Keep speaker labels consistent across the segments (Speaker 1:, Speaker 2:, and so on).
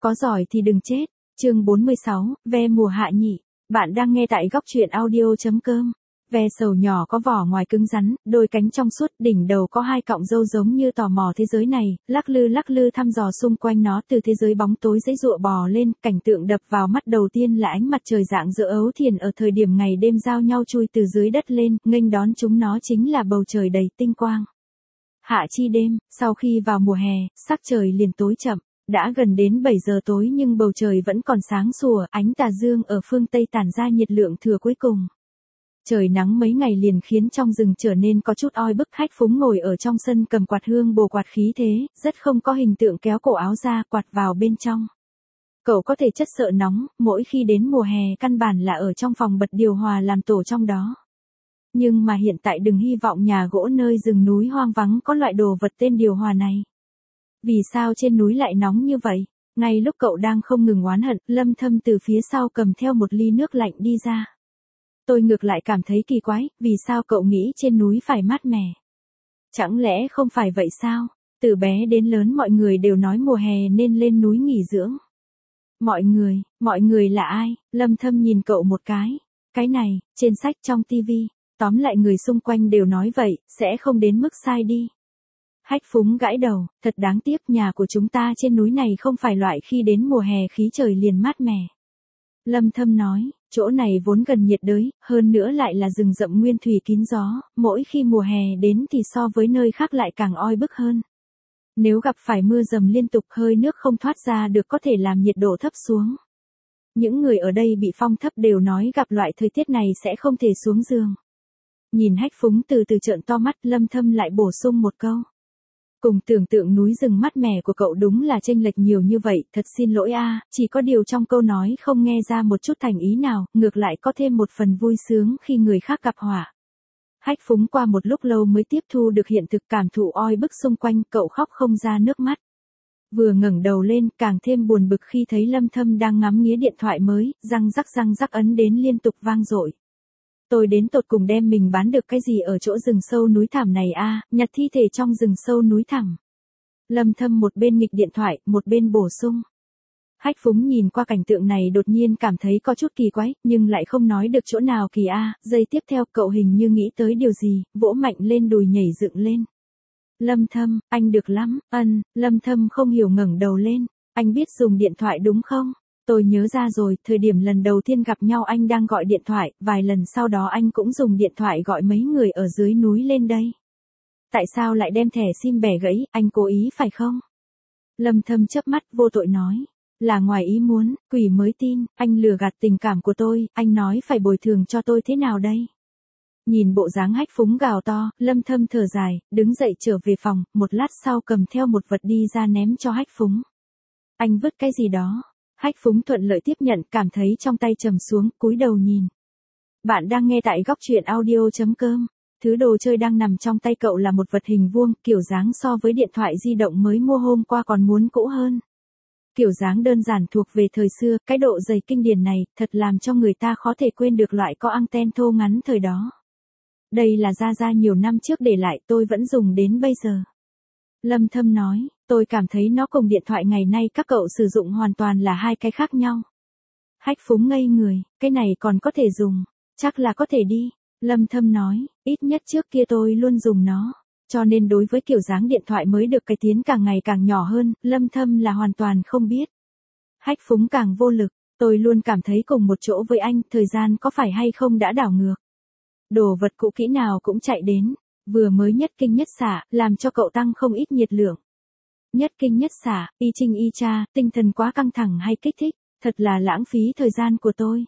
Speaker 1: Có giỏi thì đừng chết. Chương 46, ve mùa hạ nhị. Bạn đang nghe tại góc truyện audio.com. Ve sầu nhỏ có vỏ ngoài cứng rắn, đôi cánh trong suốt, đỉnh đầu có hai cọng râu giống như tò mò thế giới này, lắc lư thăm dò xung quanh nó từ thế giới bóng tối giãy giụa bò lên, cảnh tượng đập vào mắt đầu tiên là ánh mặt trời rạng rỡ ấu thiền ở thời điểm ngày đêm giao nhau chui từ dưới đất lên, nghênh đón chúng nó chính là bầu trời đầy tinh quang. Hạ chi đêm, sau khi vào mùa hè, sắc trời liền tối chậm. Đã gần đến 7 giờ tối nhưng bầu trời vẫn còn sáng sủa, ánh tà dương ở phương Tây tản ra nhiệt lượng thừa cuối cùng. Trời nắng mấy ngày liền khiến trong rừng trở nên có chút oi bức. Hách Phúng ngồi ở trong sân cầm quạt hương bồ quạt khí thế, rất không có hình tượng kéo cổ áo ra quạt vào bên trong. Cậu có thể chất sợ nóng, mỗi khi đến mùa hè căn bản là ở trong phòng bật điều hòa làm tổ trong đó. Nhưng mà hiện tại đừng hy vọng nhà gỗ nơi rừng núi hoang vắng có loại đồ vật tên điều hòa này. Vì sao trên núi lại nóng như vậy? Ngay lúc cậu đang không ngừng oán hận, Lâm Thâm từ phía sau cầm theo một ly nước lạnh đi ra. Tôi ngược lại cảm thấy kỳ quái, vì sao cậu nghĩ trên núi phải mát mẻ? Chẳng lẽ không phải vậy sao? Từ bé đến lớn mọi người đều nói mùa hè nên lên núi nghỉ dưỡng. Mọi người là ai? Lâm Thâm nhìn cậu một cái. Cái này, trên sách trong tivi, tóm lại người xung quanh đều nói vậy, sẽ không đến mức sai đi. Hách Phúng gãi đầu, thật đáng tiếc nhà của chúng ta trên núi này không phải loại khi đến mùa hè khí trời liền mát mẻ. Lâm Thâm nói, chỗ này vốn gần nhiệt đới, hơn nữa lại là rừng rậm nguyên thủy kín gió, mỗi khi mùa hè đến thì so với nơi khác lại càng oi bức hơn. Nếu gặp phải mưa dầm liên tục hơi nước không thoát ra được có thể làm nhiệt độ thấp xuống. Những người ở đây bị phong thấp đều nói gặp loại thời tiết này sẽ không thể xuống giường. Nhìn Hách Phúng từ từ trợn to mắt, Lâm Thâm lại bổ sung một câu. Cùng tưởng tượng núi rừng mát mẻ của cậu đúng là chênh lệch nhiều như vậy, thật xin lỗi a, chỉ có điều trong câu nói không nghe ra một chút thành ý nào, ngược lại có thêm một phần vui sướng khi người khác gặp họa. Hách Phúng qua một lúc lâu mới tiếp thu được hiện thực, cảm thụ oi bức xung quanh, cậu khóc không ra nước mắt. Vừa ngẩng đầu lên, càng thêm buồn bực khi thấy Lâm Thâm đang ngắm nghía điện thoại mới, răng rắc ấn đến liên tục vang dội. Tôi đến tột cùng đem mình bán được cái gì ở chỗ rừng sâu núi thẳm này a, nhặt thi thể trong rừng sâu núi thẳm. Lâm Thâm một bên nghịch điện thoại, một bên bổ sung. Hách Phúng nhìn qua cảnh tượng này đột nhiên cảm thấy có chút kỳ quái, nhưng lại không nói được chỗ nào kỳ a. Giây tiếp theo cậu hình như nghĩ tới điều gì, vỗ mạnh lên đùi nhảy dựng lên. Lâm Thâm, anh được lắm, Lâm Thâm không hiểu ngẩng đầu lên. Anh biết dùng điện thoại đúng không? Tôi nhớ ra rồi, thời điểm lần đầu tiên gặp nhau anh đang gọi điện thoại, vài lần sau đó anh cũng dùng điện thoại gọi mấy người ở dưới núi lên đây. Tại sao lại đem thẻ sim bẻ gãy, anh cố ý phải không? Lâm Thâm chớp mắt vô tội nói. Là ngoài ý muốn, quỷ mới tin, anh lừa gạt tình cảm của tôi, anh nói phải bồi thường cho tôi thế nào đây? Nhìn bộ dáng Hách Phúng gào to, Lâm Thâm thở dài, đứng dậy trở về phòng, một lát sau cầm theo một vật đi ra ném cho Hách Phúng. Anh vứt cái gì đó? Hách Phúng thuận lợi tiếp nhận, cảm thấy trong tay trầm xuống, cúi đầu nhìn. Bạn đang nghe tại góc truyện audio.com. Thứ đồ chơi đang nằm trong tay cậu là một vật hình vuông, kiểu dáng so với điện thoại di động mới mua hôm qua còn muốn cũ hơn. Kiểu dáng đơn giản thuộc về thời xưa, cái độ dày kinh điển này, thật làm cho người ta khó thể quên được loại có anten thô ngắn thời đó. Đây là Gia nhiều năm trước để lại, tôi vẫn dùng đến bây giờ. Lâm Thâm nói, tôi cảm thấy nó cùng điện thoại ngày nay các cậu sử dụng hoàn toàn là hai cái khác nhau. Hách Phúng ngây người, cái này còn có thể dùng, chắc là có thể đi. Lâm Thâm nói, ít nhất trước kia tôi luôn dùng nó, cho nên đối với kiểu dáng điện thoại mới được cải tiến càng ngày càng nhỏ hơn, Lâm Thâm là hoàn toàn không biết. Hách Phúng càng vô lực, tôi luôn cảm thấy cùng một chỗ với anh, thời gian có phải hay không đã đảo ngược. Đồ vật cũ kỹ nào cũng chạy đến, vừa mới nhất kinh nhất xạ, làm cho cậu tăng không ít nhiệt lượng. Nhất kinh nhất xạ, y chinh y cha, tinh thần quá căng thẳng hay kích thích, thật là lãng phí thời gian của tôi.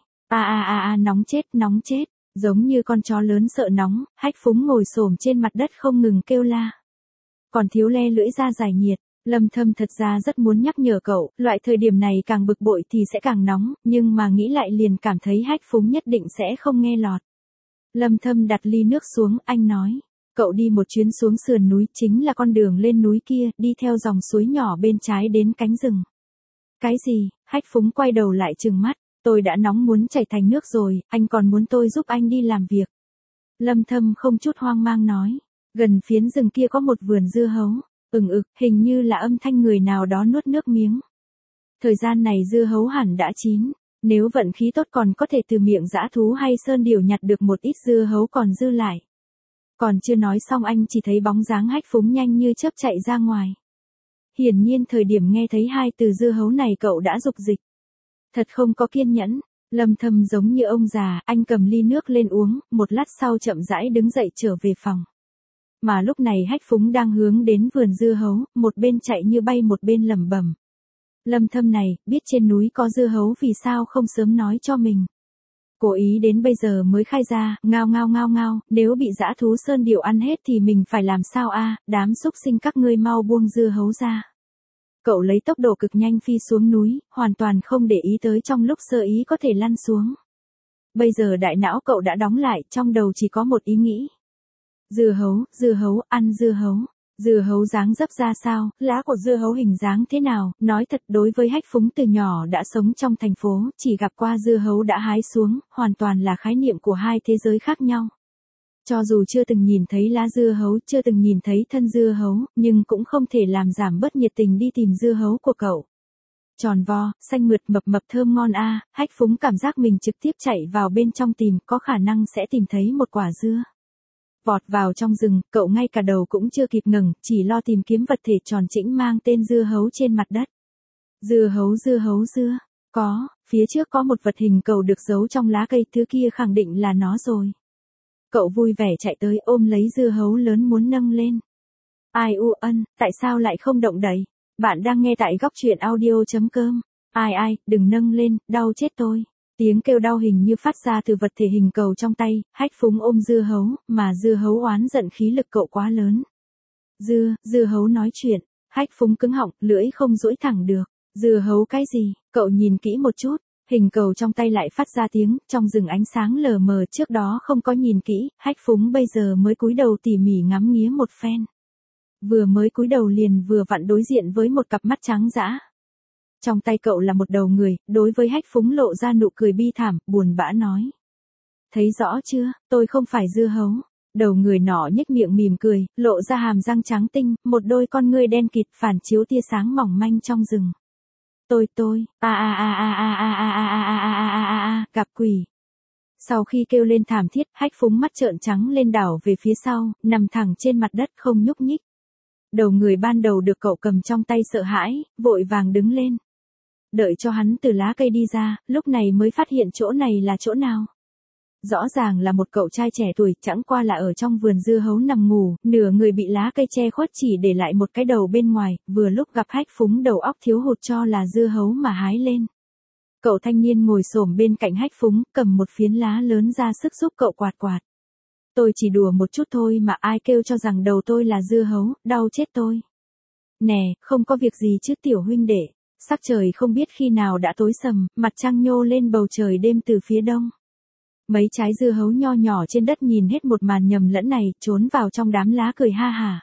Speaker 1: Nóng chết, giống như con chó lớn sợ nóng, Hách Phúng ngồi xổm trên mặt đất không ngừng kêu la. Còn thiếu le lưỡi ra giải nhiệt, Lâm Thâm thật ra rất muốn nhắc nhở cậu, loại thời điểm này càng bực bội thì sẽ càng nóng, nhưng mà nghĩ lại liền cảm thấy Hách Phúng nhất định sẽ không nghe lọt. Lâm Thâm đặt ly nước xuống, anh nói. Cậu đi một chuyến xuống sườn núi, chính là con đường lên núi kia, đi theo dòng suối nhỏ bên trái đến cánh rừng. Cái gì? Hách Phúng quay đầu lại trừng mắt, tôi đã nóng muốn chảy thành nước rồi, anh còn muốn tôi giúp anh đi làm việc. Lâm Thâm không chút hoang mang nói, gần phiến rừng kia có một vườn dưa hấu, hình như là âm thanh người nào đó nuốt nước miếng. Thời gian này dưa hấu hẳn đã chín, nếu vận khí tốt còn có thể từ miệng dã thú hay sơn điểu nhặt được một ít dưa hấu còn dư lại. Còn chưa nói xong anh chỉ thấy bóng dáng Hách Phúng nhanh như chớp chạy ra ngoài. Hiển nhiên thời điểm nghe thấy hai từ dưa hấu này cậu đã dục dịch. Thật không có kiên nhẫn, Lâm Thâm giống như ông già, anh cầm ly nước lên uống, một lát sau chậm rãi đứng dậy trở về phòng. Mà lúc này Hách Phúng đang hướng đến vườn dưa hấu, một bên chạy như bay một bên lẩm bẩm. Lâm Thâm này, biết trên núi có dưa hấu vì sao không sớm nói cho mình. Cố ý đến bây giờ mới khai ra, ngao ngao ngao ngao, nếu bị dã thú sơn điểu ăn hết thì mình phải làm sao a? Đám xúc sinh các ngươi mau buông dưa hấu ra. Cậu lấy tốc độ cực nhanh phi xuống núi, hoàn toàn không để ý tới trong lúc sơ ý có thể lăn xuống. Bây giờ đại não cậu đã đóng lại, trong đầu chỉ có một ý nghĩ. Dưa hấu, ăn dưa hấu. Dưa hấu dáng dấp ra sao, lá của dưa hấu hình dáng thế nào, nói thật đối với Hách Phúng từ nhỏ đã sống trong thành phố, chỉ gặp qua dưa hấu đã hái xuống, hoàn toàn là khái niệm của hai thế giới khác nhau. Cho dù chưa từng nhìn thấy lá dưa hấu, chưa từng nhìn thấy thân dưa hấu, nhưng cũng không thể làm giảm bớt nhiệt tình đi tìm dưa hấu của cậu. Tròn vo, xanh mượt mập mập thơm ngon a, Hách Phúng cảm giác mình trực tiếp chạy vào bên trong tìm, có khả năng sẽ tìm thấy một quả dưa. Vọt vào trong rừng, cậu ngay cả đầu cũng chưa kịp ngẩng, chỉ lo tìm kiếm vật thể tròn chỉnh mang tên dưa hấu trên mặt đất. Dưa, có, phía trước có một vật hình cầu được giấu trong lá cây, thứ kia khẳng định là nó rồi. Cậu vui vẻ chạy tới ôm lấy dưa hấu lớn muốn nâng lên. Ai u ân, tại sao lại không động đậy? Bạn đang nghe tại góc truyện audio.com. Ai, đừng nâng lên, đau chết tôi. Tiếng kêu đau hình như phát ra từ vật thể hình cầu trong tay, Hách Phúng ôm dưa hấu, mà dưa hấu oán giận khí lực cậu quá lớn. Dưa hấu nói chuyện, Hách Phúng cứng họng, lưỡi không duỗi thẳng được. Dưa hấu cái gì, cậu nhìn kỹ một chút, hình cầu trong tay lại phát ra tiếng, trong rừng ánh sáng lờ mờ trước đó không có nhìn kỹ, Hách Phúng bây giờ mới cúi đầu tỉ mỉ ngắm nghía một phen. Vừa mới cúi đầu liền vừa vặn đối diện với một cặp mắt trắng dã. Trong tay cậu là một đầu người, đối với Hách Phúng lộ ra nụ cười bi thảm, buồn bã nói. Thấy rõ chưa, tôi không phải dưa hấu. Đầu người nọ nhếch miệng mỉm cười, lộ ra hàm răng trắng tinh, một đôi con ngươi đen kịt phản chiếu tia sáng mỏng manh trong rừng. Tôi, gặp quỷ. Sau khi kêu lên thảm thiết, Hách Phúng mắt trợn trắng lên đảo về phía sau, nằm thẳng trên mặt đất không nhúc nhích. Đầu người ban đầu được cậu cầm trong tay sợ hãi, vội vàng đứng lên. Đợi cho hắn từ lá cây đi ra, lúc này mới phát hiện chỗ này là chỗ nào. Rõ ràng là một cậu trai trẻ tuổi, chẳng qua là ở trong vườn dưa hấu nằm ngủ, nửa người bị lá cây che khuất chỉ để lại một cái đầu bên ngoài, vừa lúc gặp Hách Phúng đầu óc thiếu hụt cho là dưa hấu mà hái lên. Cậu thanh niên ngồi xổm bên cạnh Hách Phúng, cầm một phiến lá lớn ra sức giúp cậu quạt quạt. Tôi chỉ đùa một chút thôi mà ai kêu cho rằng đầu tôi là dưa hấu, đau chết tôi. Nè, không có việc gì chứ tiểu huynh đệ. Sắc trời không biết khi nào đã tối sầm, mặt trăng nhô lên bầu trời đêm từ phía đông. Mấy trái dưa hấu nho nhỏ trên đất nhìn hết một màn nhầm lẫn này, trốn vào trong đám lá cười ha hả.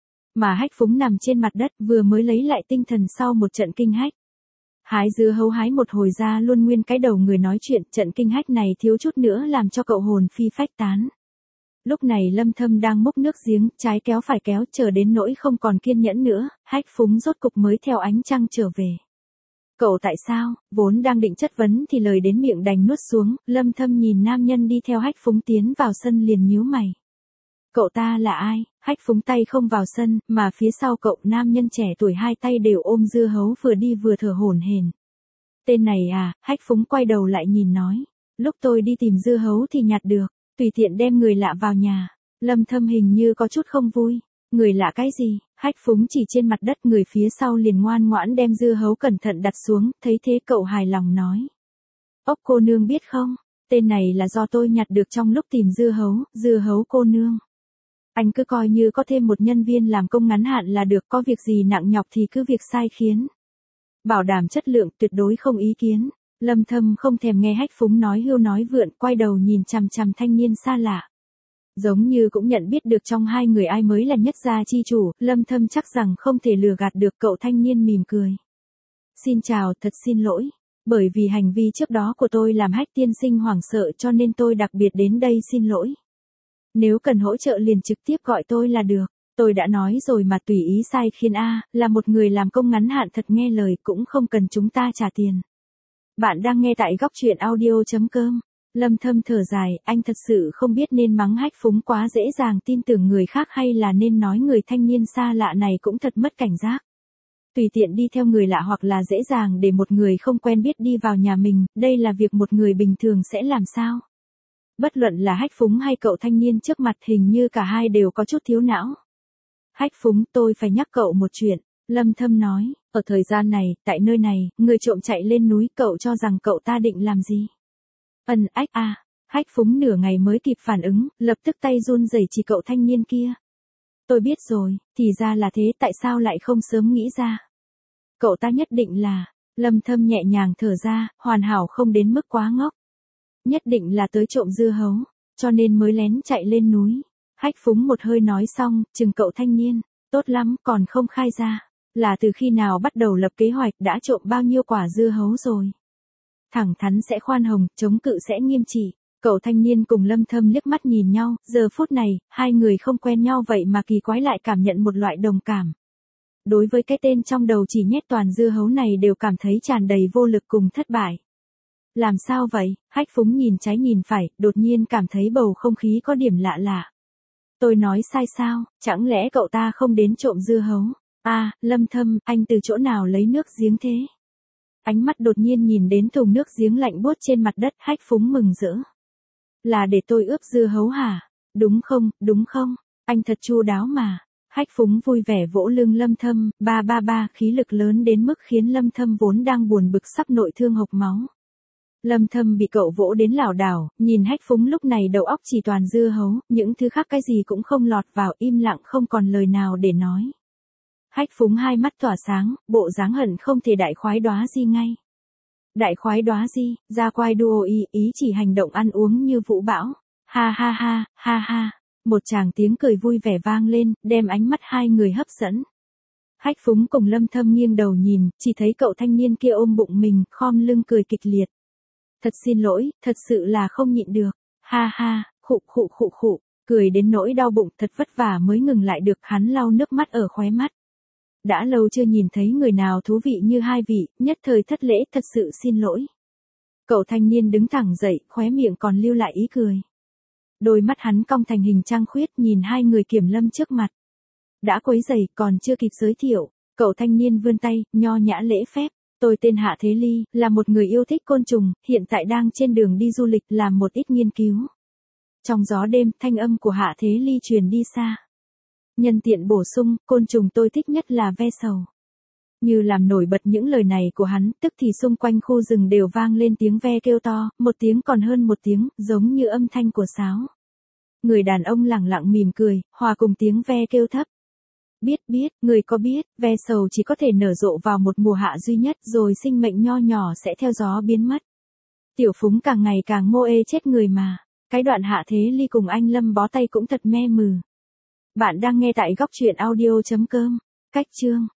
Speaker 1: Mà Hách Phúng nằm trên mặt đất vừa mới lấy lại tinh thần sau một trận kinh hách. Hái dưa hấu hái một hồi ra luôn nguyên cái đầu người nói chuyện, trận kinh hách này thiếu chút nữa làm cho cậu hồn phi phách tán. Lúc này Lâm Thâm đang múc nước giếng, trái kéo phải kéo, chờ đến nỗi không còn kiên nhẫn nữa, Hách Phúng rốt cục mới theo ánh trăng trở về. Cậu tại sao, vốn đang định chất vấn thì lời đến miệng đành nuốt xuống, Lâm Thâm nhìn nam nhân đi theo Hách Phúng tiến vào sân liền nhíu mày. Cậu ta là ai? Hách Phúng tay không vào sân, mà phía sau cậu nam nhân trẻ tuổi hai tay đều ôm dưa hấu vừa đi vừa thở hổn hển. Tên này à, Hách Phúng quay đầu lại nhìn nói. Lúc tôi đi tìm dưa hấu thì nhặt được, tùy tiện đem người lạ vào nhà. Lâm Thâm hình như có chút không vui. Người lạ cái gì? Hách Phúng chỉ trên mặt đất, người phía sau liền ngoan ngoãn đem dưa hấu cẩn thận đặt xuống, thấy thế cậu hài lòng nói. Ốc cô nương biết không, tên này là do tôi nhặt được trong lúc tìm dưa hấu cô nương. Anh cứ coi như có thêm một nhân viên làm công ngắn hạn là được, có việc gì nặng nhọc thì cứ việc sai khiến. Bảo đảm chất lượng tuyệt đối không ý kiến. Lâm Thâm không thèm nghe Hách Phúng nói hưu nói vượn, quay đầu nhìn chằm chằm thanh niên xa lạ. Giống như cũng nhận biết được trong hai người ai mới là nhất gia chi chủ, Lâm Thâm chắc rằng không thể lừa gạt được cậu thanh niên mỉm cười. Xin chào, thật xin lỗi. Bởi vì hành vi trước đó của tôi làm Hách tiên sinh hoảng sợ cho nên tôi đặc biệt đến đây xin lỗi. Nếu cần hỗ trợ liền trực tiếp gọi tôi là được. Tôi đã nói rồi mà, tùy ý sai khiến a, là một người làm công ngắn hạn thật nghe lời, cũng không cần chúng ta trả tiền. Bạn đang nghe tại góc truyện audio.com. Lâm Thâm thở dài, anh thật sự không biết nên mắng Hách Phúng quá dễ dàng tin tưởng người khác hay là nên nói người thanh niên xa lạ này cũng thật mất cảnh giác. Tùy tiện đi theo người lạ hoặc là dễ dàng để một người không quen biết đi vào nhà mình, đây là việc một người bình thường sẽ làm sao? Bất luận là Hách Phúng hay cậu thanh niên trước mặt, hình như cả hai đều có chút thiếu não. Hách Phúng, tôi phải nhắc cậu một chuyện, Lâm Thâm nói, ở thời gian này, tại nơi này, người trộm chạy lên núi, cậu cho rằng cậu ta định làm gì? Hách Phúng nửa ngày mới kịp phản ứng, lập tức tay run rẩy chỉ cậu thanh niên kia. Tôi biết rồi, thì ra là thế, tại sao lại không sớm nghĩ ra? Cậu ta nhất định là, Lâm Thâm nhẹ nhàng thở ra, hoàn hảo không đến mức quá ngốc. Nhất định là tới trộm dưa hấu, cho nên mới lén chạy lên núi. Hách Phúng một hơi nói xong, chừng cậu thanh niên, tốt lắm, còn không khai ra. Là từ khi nào bắt đầu lập kế hoạch, đã trộm bao nhiêu quả dưa hấu rồi? Thẳng thắn sẽ khoan hồng, chống cự sẽ nghiêm trị. Cậu thanh niên cùng Lâm Thâm liếc mắt nhìn nhau, giờ phút này, hai người không quen nhau vậy mà kỳ quái lại cảm nhận một loại đồng cảm. Đối với cái tên trong đầu chỉ nhét toàn dưa hấu này đều cảm thấy tràn đầy vô lực cùng thất bại. Làm sao vậy? Hách Phúng nhìn trái nhìn phải, đột nhiên cảm thấy bầu không khí có điểm lạ lạ. Tôi nói sai sao, chẳng lẽ cậu ta không đến trộm dưa hấu? Lâm Thâm, anh từ chỗ nào lấy nước giếng thế? Ánh mắt đột nhiên nhìn đến thùng nước giếng lạnh buốt trên mặt đất, Hách Phúng mừng rỡ. Là để tôi ướp dưa hấu hả? Đúng không? Anh thật chu đáo mà. Hách Phúng vui vẻ vỗ lưng Lâm Thâm, ba, khí lực lớn đến mức khiến Lâm Thâm vốn đang buồn bực sắp nội thương hộc máu. Lâm Thâm bị cậu vỗ đến lảo đảo, nhìn Hách Phúng lúc này đầu óc chỉ toàn dưa hấu, những thứ khác cái gì cũng không lọt vào, im lặng không còn lời nào để nói. Hách Phúng hai mắt tỏa sáng, bộ dáng hận không thể đại khoái đóa gì ngay. Đại khoái đóa gì, ra quai đua ý chỉ hành động ăn uống như vũ bão. Ha. Một tràng tiếng cười vui vẻ vang lên, đem ánh mắt hai người hấp dẫn. Hách Phúng cùng Lâm Thâm nghiêng đầu nhìn, chỉ thấy cậu thanh niên kia ôm bụng mình, khom lưng cười kịch liệt. Thật xin lỗi, thật sự là không nhịn được. Ha, khụ, cười đến nỗi đau bụng, thật vất vả mới ngừng lại được, hắn lau nước mắt ở khóe mắt. Đã lâu chưa nhìn thấy người nào thú vị như hai vị, nhất thời thất lễ, thật sự xin lỗi. Cậu thanh niên đứng thẳng dậy, khóe miệng còn lưu lại ý cười. Đôi mắt hắn cong thành hình trăng khuyết nhìn hai người kiểm lâm trước mặt. Đã quấy rầy, còn chưa kịp giới thiệu, cậu thanh niên vươn tay, nho nhã lễ phép. Tôi tên Hạ Thế Ly, là một người yêu thích côn trùng, hiện tại đang trên đường đi du lịch làm một ít nghiên cứu. Trong gió đêm, thanh âm của Hạ Thế Ly truyền đi xa. Nhân tiện bổ sung, côn trùng tôi thích nhất là ve sầu. Như làm nổi bật những lời này của hắn, tức thì xung quanh khu rừng đều vang lên tiếng ve kêu to, một tiếng còn hơn một tiếng, giống như âm thanh của sáo. Người đàn ông lẳng lặng mỉm cười, hòa cùng tiếng ve kêu thấp. Biết, người có biết, ve sầu chỉ có thể nở rộ vào một mùa hạ duy nhất rồi sinh mệnh nho nhỏ sẽ theo gió biến mất. Tiểu Phúng càng ngày càng mô ê chết người mà. Cái đoạn Hạ Thế Ly cùng anh Lâm bó tay cũng thật me mừ. Bạn đang nghe tại góc truyện audio.com. Cách chương